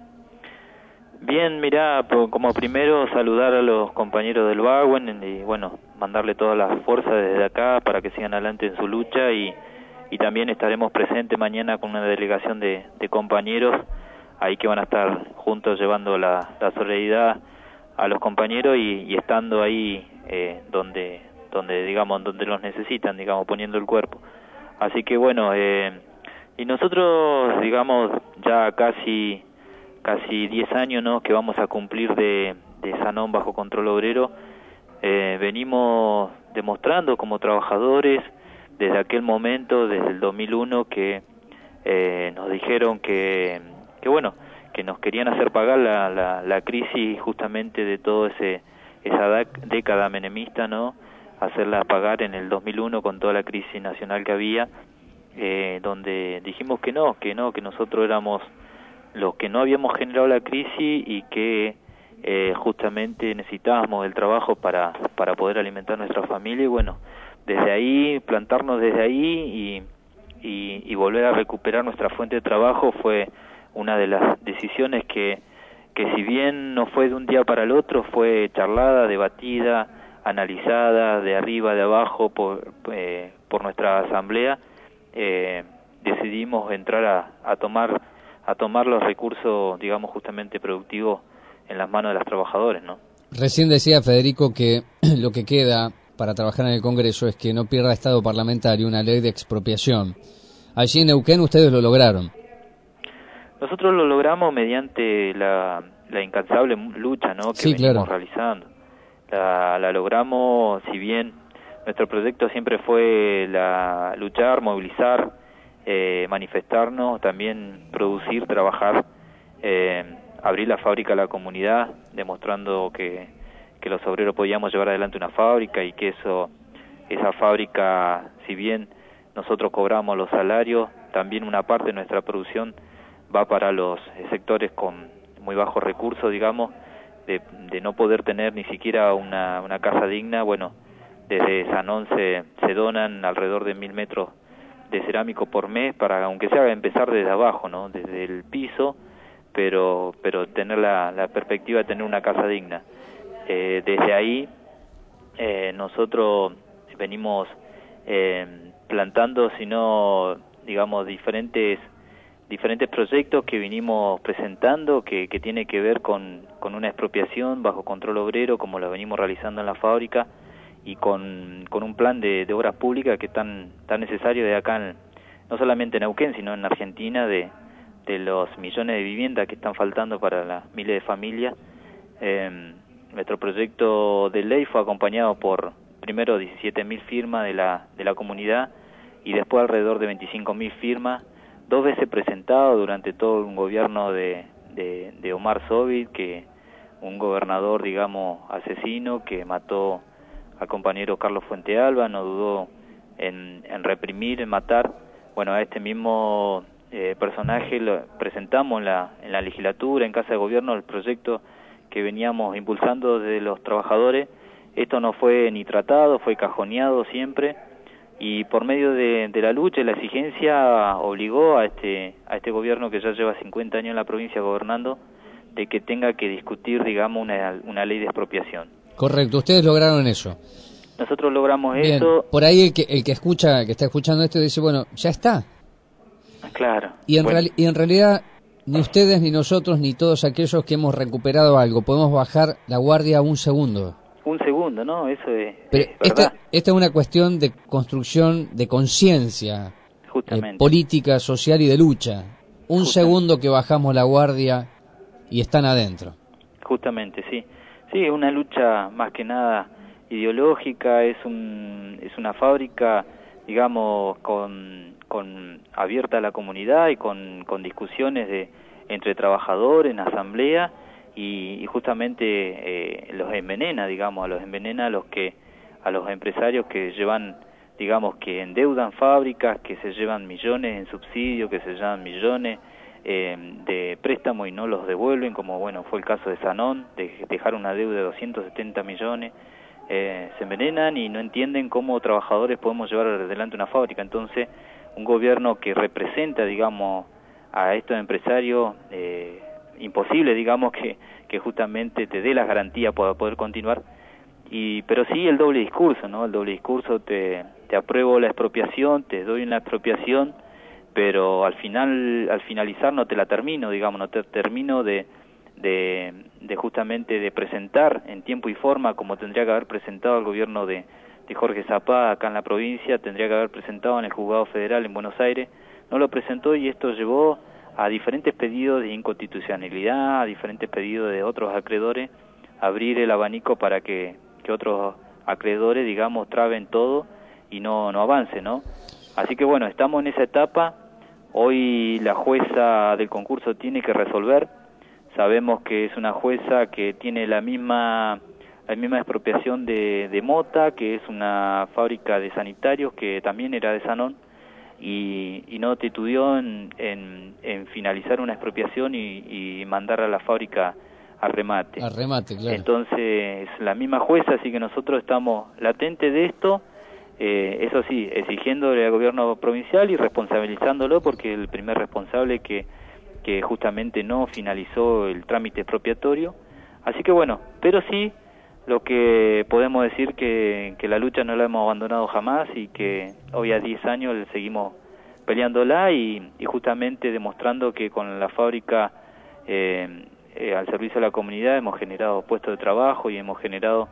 Bien, mirá, como primero saludar a los compañeros del Bauen y bueno, mandarle todas las fuerzas desde acá para que sigan adelante en su lucha y y también estaremos presentes mañana con una delegación de, de compañeros ahí que van a estar juntos llevando la, la solidaridad a los compañeros y, y estando ahí eh, donde donde digamos donde los necesitan, digamos, poniendo el cuerpo. Así que bueno, eh, y nosotros digamos ya casi casi diez años, ¿no?, que vamos a cumplir de, de Zanón bajo control obrero, eh, venimos demostrando como trabajadores desde aquel momento, desde el dos mil uno, que eh, nos dijeron que, que bueno, que nos querían hacer pagar la, la, la crisis justamente de todo ese esa década menemista, ¿no?, hacerla pagar en el dos mil uno con toda la crisis nacional que había, eh, donde dijimos que no, que no, que nosotros éramos los que no habíamos generado la crisis y que eh, justamente necesitábamos el trabajo para, para poder alimentar nuestra familia y bueno, desde ahí, plantarnos desde ahí y, y, y volver a recuperar nuestra fuente de trabajo fue una de las decisiones que, que si bien no fue de un día para el otro, fue charlada, debatida, analizada de arriba, de abajo por, eh, por nuestra asamblea. Eh, decidimos entrar a, a tomar a tomar los recursos, digamos, justamente productivos en las manos de los trabajadores, ¿no? Recién decía Federico que lo que queda para trabajar en el Congreso es que no pierda estado parlamentario una ley de expropiación. Allí en Neuquén ustedes lo lograron. Nosotros lo logramos mediante la, la incansable lucha, ¿no?, que sí, venimos claro. realizando. La, la logramos, si bien nuestro proyecto siempre fue la luchar, movilizar, eh, manifestarnos, también producir, trabajar, eh, abrir la fábrica a la comunidad, demostrando que, que los obreros podíamos llevar adelante una fábrica y que eso, esa fábrica, si bien nosotros cobramos los salarios, también una parte de nuestra producción va para los sectores con muy bajos recursos, digamos, de, de no poder tener ni siquiera una, una casa digna. Bueno, desde Sanón se, se donan alrededor de mil metros de cerámico por mes para, aunque sea empezar desde abajo, ¿no?, desde el piso, pero pero tener la, la perspectiva de tener una casa digna. Eh, desde ahí eh, nosotros venimos eh, plantando, sino, digamos, diferentes diferentes proyectos que vinimos presentando, que, que tiene que ver con, con una expropiación bajo control obrero, como lo venimos realizando en la fábrica, y con, con un plan de, de obras públicas que es tan, tan necesario de acá, en, no solamente en Neuquén, sino en Argentina, de, de los millones de viviendas que están faltando para las miles de familias. Eh, nuestro proyecto de ley fue acompañado por, primero, diecisiete mil firmas de la, de la comunidad, y después alrededor de veinticinco mil firmas, dos veces presentado durante todo un gobierno de, de, de Omar Sovit, que un gobernador, digamos, asesino, que mató al compañero Carlos Fuentealba, no dudó en, en reprimir, en matar. Bueno, a este mismo eh, personaje lo presentamos en la, en la legislatura, en Casa de Gobierno, el proyecto que veníamos impulsando desde los trabajadores. Esto no fue ni tratado, fue cajoneado siempre, y por medio de, de la lucha y la exigencia obligó a este a este gobierno, que ya lleva cincuenta años en la provincia gobernando, de que tenga que discutir, digamos, una, una ley de expropiación. Correcto, ustedes lograron eso. Nosotros logramos Bien, eso. Por ahí el que, el que escucha, que está escuchando esto, dice, bueno, ya está. Claro. Y en, bueno. reali- y en realidad, ni ustedes, ni nosotros, ni todos aquellos que hemos recuperado algo, podemos bajar la guardia un segundo. Un segundo, ¿no? Eso es, Pero es esta, verdad. esta es una cuestión de construcción de conciencia, Justamente. eh, política, social y de lucha. Un Justamente. segundo que bajamos la guardia y están adentro. Justamente, sí. Sí, es una lucha más que nada ideológica, es un es una fábrica, digamos, con, con abierta a la comunidad y con, con discusiones de entre trabajadores en asamblea, y, y justamente eh, los envenena, digamos, a los envenena a los que a los empresarios que llevan, digamos, que endeudan fábricas, que se llevan millones en subsidio, que se llevan millones eh, de préstamo y no los devuelven, como bueno fue el caso de Sanón, de dejar una deuda de doscientos setenta millones. Eh, se envenenan y no entienden cómo trabajadores podemos llevar adelante una fábrica. Entonces, un gobierno que representa, digamos, a estos empresarios, eh, imposible, digamos, que, que justamente te dé las garantías para poder continuar. Y pero sí el doble discurso, ¿no? El doble discurso, te, te apruebo la expropiación, te doy una expropiación, pero al final, al finalizar no te la termino, digamos, no te termino de De, de justamente de presentar en tiempo y forma como tendría que haber presentado el gobierno de, de Jorge Zapá acá en la provincia, tendría que haber presentado en el Juzgado Federal en Buenos Aires, no lo presentó, y esto llevó a diferentes pedidos de inconstitucionalidad, a diferentes pedidos de otros acreedores, abrir el abanico para que, que otros acreedores, digamos, traben todo y no, no avance, ¿no? Así que bueno, estamos en esa etapa. Hoy la jueza del concurso tiene que resolver. Sabemos que es una jueza que tiene la misma la misma expropiación de, de Mota, que es una fábrica de sanitarios que también era de Sanón, y, y no titubeó en, en, en finalizar una expropiación y, y mandar a la fábrica a remate. A remate, claro. Entonces, la misma jueza, así que nosotros estamos latentes de esto, eh, eso sí, exigiéndole al gobierno provincial y responsabilizándolo, porque el primer responsable que que justamente no finalizó el trámite expropiatorio. Así que bueno, pero sí, lo que podemos decir que, que la lucha no la hemos abandonado jamás, y que hoy a diez años seguimos peleándola y, y justamente demostrando que con la fábrica eh, eh, al servicio de la comunidad hemos generado puestos de trabajo y hemos generado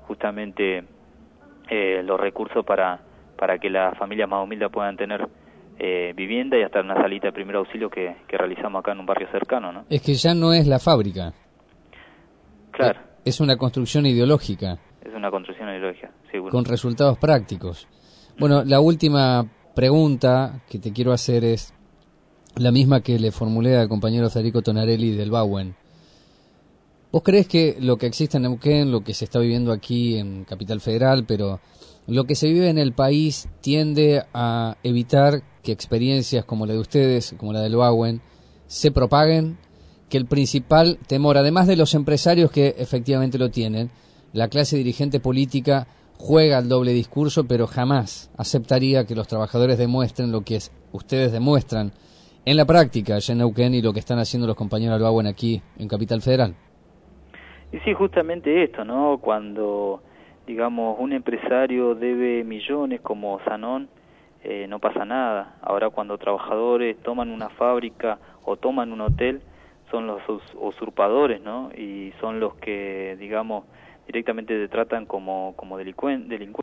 justamente eh, los recursos para, para que las familias más humildes puedan tener eh, vivienda y hasta una salita de primer auxilio que, que realizamos acá en un barrio cercano, ¿no? Es que ya no es la fábrica. Claro. Es una construcción ideológica. Es una construcción ideológica, seguro. Con resultados prácticos. Bueno, la última pregunta que te quiero hacer es la misma que le formulé al compañero Federico Tonarelli del Bauen. ¿Vos crees que lo que existe en Neuquén, lo que se está viviendo aquí en Capital Federal, pero lo que se vive en el país tiende a evitar que experiencias como la de ustedes, como la del Bauen, se propaguen? Que el principal temor, además de los empresarios que efectivamente lo tienen, la clase dirigente política juega al doble discurso, pero jamás aceptaría que los trabajadores demuestren lo que es, ustedes demuestran en la práctica allá en Neuquén y lo que están haciendo los compañeros del Bauen aquí en Capital Federal. Y sí, justamente esto, ¿no? Cuando, digamos, un empresario debe millones como Sanón, eh, no pasa nada. Ahora cuando trabajadores toman una fábrica o toman un hotel, son los usurpadores, ¿no? Y son los que, digamos, directamente te tratan como, como delincuentes. Delincu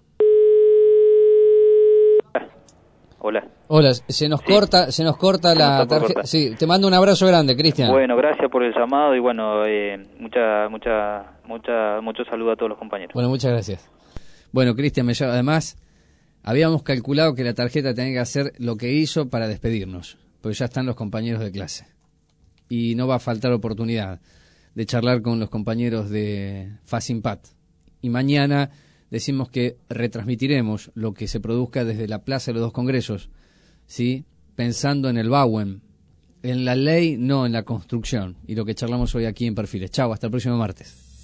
Hola. Hola, se nos sí. corta, se nos corta se la tarjeta. Sí, te mando un abrazo grande, Cristian. Bueno, gracias por el llamado y bueno, eh, mucha, mucha, mucha, mucho saludo a todos los compañeros. Bueno, muchas gracias. Bueno, Cristian, además habíamos calculado que la tarjeta tenía que hacer lo que hizo para despedirnos, porque ya están los compañeros de clase y no va a faltar oportunidad de charlar con los compañeros de Facimpat. Y mañana decimos que retransmitiremos lo que se produzca desde la Plaza de los Dos Congresos, ¿sí? Pensando en el Bauen, en la ley, no en la construcción, y lo que charlamos hoy aquí en Perfiles. Chau, hasta el próximo martes.